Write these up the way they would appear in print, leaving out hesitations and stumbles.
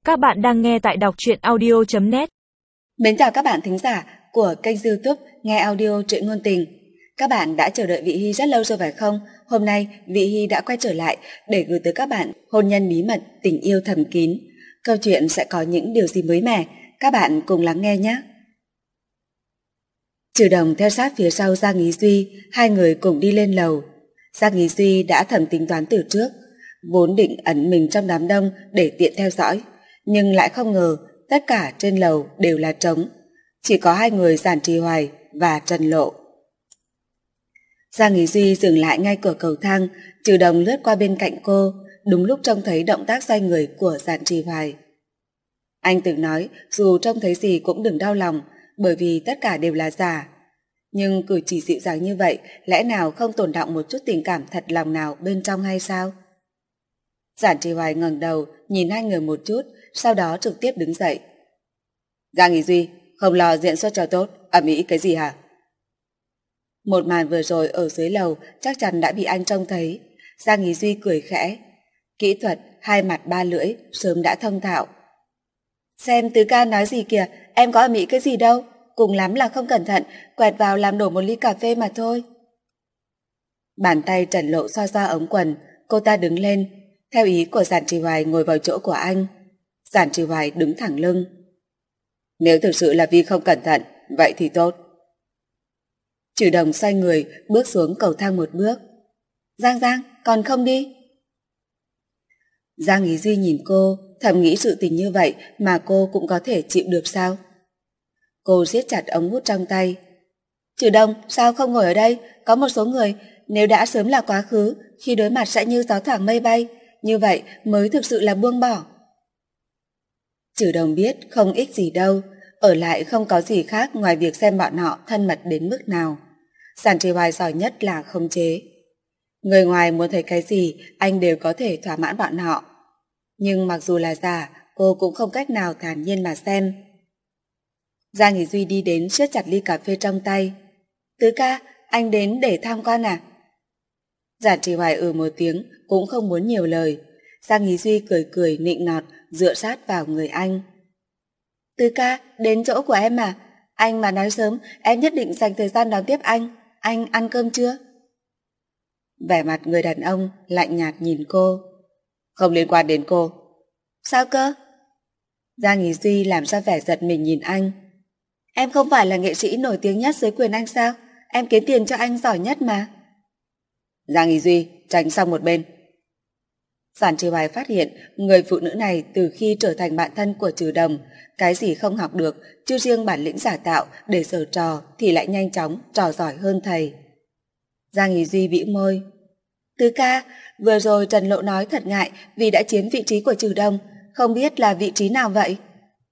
Các bạn đang nghe tại đọc truyện audio.net. Mến chào các bạn thính giả của kênh YouTube Nghe Audio Truyện Ngôn Tình. Các bạn đã chờ đợi Vị Hy rất lâu rồi phải không? Hôm nay Vị Hy đã quay trở lại để gửi tới các bạn Hôn nhân bí mật tình yêu thầm kín. Câu chuyện sẽ có những điều gì mới mẻ, các bạn cùng lắng nghe nhé. Trừ Đồng theo sát phía sau Giang Ý Duy, hai người cùng đi lên lầu. Giang Ý Duy đã thầm tính toán từ trước, vốn định ẩn mình trong đám đông để tiện theo dõi, nhưng lại không ngờ tất cả trên lầu đều là trống, chỉ có hai người Giản Trì Hoài và Trần Lộ. Giang Ý Duy dừng lại ngay cửa cầu thang, Trừ Đồng lướt qua bên cạnh cô, đúng lúc trông thấy động tác xoay người của Giản Trì Hoài. Anh từng nói dù trông thấy gì cũng đừng đau lòng, bởi vì tất cả đều là giả. Nhưng cử chỉ dịu dàng như vậy lẽ nào không tổn động một chút tình cảm thật lòng nào bên trong hay sao? Giản Trì Hoài ngẩng đầu nhìn hai người một chút, sau đó trực tiếp đứng dậy. Giang Ý Duy, không lo diễn xuất cho tốt, ầm ĩ cái gì hả? Một màn vừa rồi ở dưới lầu chắc chắn đã bị anh trông thấy. Giang Ý Duy cười khẽ. Kỹ thuật hai mặt ba lưỡi sớm đã thông thạo. Xem Tứ ca nói gì kìa, em có ầm ĩ cái gì đâu, cùng lắm là không cẩn thận quẹt vào làm đổ một ly cà phê mà thôi. Bàn tay Trần Lộ xoa xoa ống quần, cô ta đứng lên, theo ý của Giản Trì Hoài ngồi vào chỗ của anh. Giản Trì Hoài đứng thẳng lưng. Nếu thực sự là vì không cẩn thận, vậy thì tốt. Trừ Đồng xoay người, bước xuống cầu thang một bước. Giang, còn không đi? Giang Ý Duy nhìn cô, thầm nghĩ sự tình như vậy mà cô cũng có thể chịu được sao? Cô siết chặt ống hút trong tay. Trừ Đồng, sao không ngồi ở đây? Có một số người, nếu đã sớm là quá khứ, khi đối mặt sẽ như gió thoảng mây bay, như vậy mới thực sự là buông bỏ. Trừ Đồng biết không ích gì đâu, ở lại không có gì khác ngoài việc xem bọn họ thân mật đến mức nào. Giản Trì Hoài giỏi nhất là khống chế. Người ngoài muốn thấy cái gì, anh đều có thể thỏa mãn bọn họ. Nhưng mặc dù là giả, cô cũng không cách nào thản nhiên mà xem. Giang Ý Duy đi đến siết chặt ly cà phê trong tay. Tứ ca, anh đến để tham quan à? Giản Trì Hoài một tiếng, cũng không muốn nhiều lời. Giang Ý Duy cười nịnh nọt, dựa sát vào người anh. Tứ ca, đến chỗ của em à? Anh mà nói sớm, em nhất định dành thời gian đón tiếp anh. Anh ăn cơm chưa? Vẻ mặt người đàn ông lạnh nhạt nhìn cô. Không liên quan đến cô. Sao cơ? Giang Ý Duy làm ra vẻ giật mình nhìn anh. Em không phải là nghệ sĩ nổi tiếng nhất dưới quyền anh sao? Em kiếm tiền cho anh giỏi nhất mà. Giang Ý Duy, tránh sang một bên. Giản Trì Hoài phát hiện người phụ nữ này từ khi trở thành bạn thân của Trừ Đồng, cái gì không học được, chứ riêng bản lĩnh giả tạo để giở trò thì lại nhanh chóng trò giỏi hơn thầy. Giang Ý Duy bĩu môi. Tứ ca, vừa rồi Trần Lộ nói thật ngại vì đã chiếm vị trí của Trừ Đồng, không biết là vị trí nào vậy?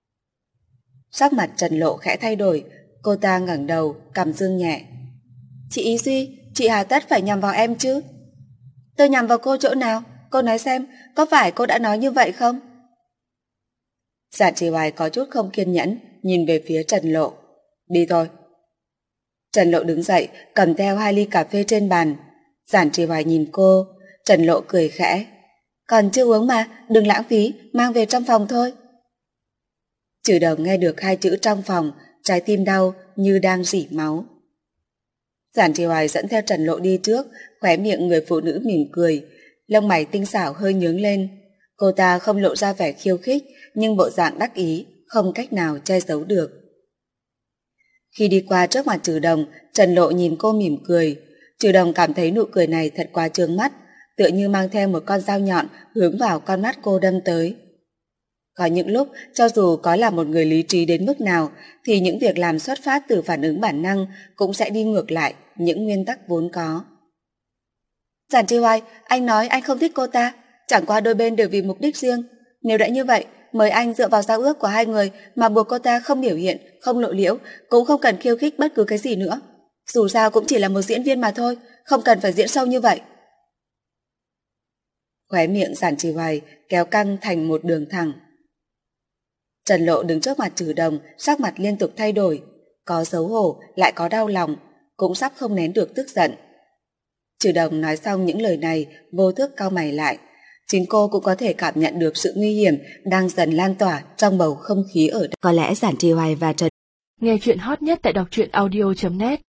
Sắc mặt Trần Lộ khẽ thay đổi, cô ta ngẩng đầu, cằm dương nhẹ. Chị Ý Duy, chị hà tất phải nhằm vào em chứ? Tôi nhằm vào cô chỗ nào? Cô nói xem, có phải cô đã nói như vậy không? Giản Trì Hoài có chút không kiên nhẫn, nhìn về phía Trần Lộ. Đi thôi. Trần Lộ đứng dậy, cầm theo hai ly cà phê trên bàn. Giản Trì Hoài nhìn cô, Trần Lộ cười khẽ. Còn chưa uống mà, đừng lãng phí, mang về trong phòng thôi. Trừ Đồng nghe được hai chữ trong phòng, trái tim đau như đang rỉ máu. Giản Trì Hoài dẫn theo Trần Lộ đi trước, khóe miệng người phụ nữ mỉm cười, lông mày tinh xảo hơi nhướng lên. Cô ta không lộ ra vẻ khiêu khích, nhưng bộ dạng đắc ý, không cách nào che giấu được. Khi đi qua trước mặt Trừ Đồng, Trần Lộ nhìn cô mỉm cười. Trừ Đồng cảm thấy nụ cười này thật quá chướng mắt, tựa như mang theo một con dao nhọn hướng vào con mắt cô đâm tới. Có những lúc, cho dù có là một người lý trí đến mức nào, thì những việc làm xuất phát từ phản ứng bản năng cũng sẽ đi ngược lại những nguyên tắc vốn có. Giản Trì Hoài, anh nói anh không thích cô ta, chẳng qua đôi bên đều vì mục đích riêng. Nếu đã như vậy, mời anh dựa vào giao ước của hai người mà buộc cô ta không biểu hiện, không lộ liễu, cũng không cần khiêu khích bất cứ cái gì nữa. Dù sao cũng chỉ là một diễn viên mà thôi, không cần phải diễn sâu như vậy. Khóe miệng Giản Trì Hoài kéo căng thành một đường thẳng. Trần Lộ đứng trước mặt Trừ Đồng, sắc mặt liên tục thay đổi, có xấu hổ lại có đau lòng, cũng sắp không nén được tức giận. Trừ Đồng nói xong những lời này, vô thức cau mày lại. Chính cô cũng có thể cảm nhận được sự nguy hiểm đang dần lan tỏa trong bầu không khí ở đây. Có lẽ Giản Trì Hoài và Trần Nghe chuyện hot nhất tại đọc truyện audio.net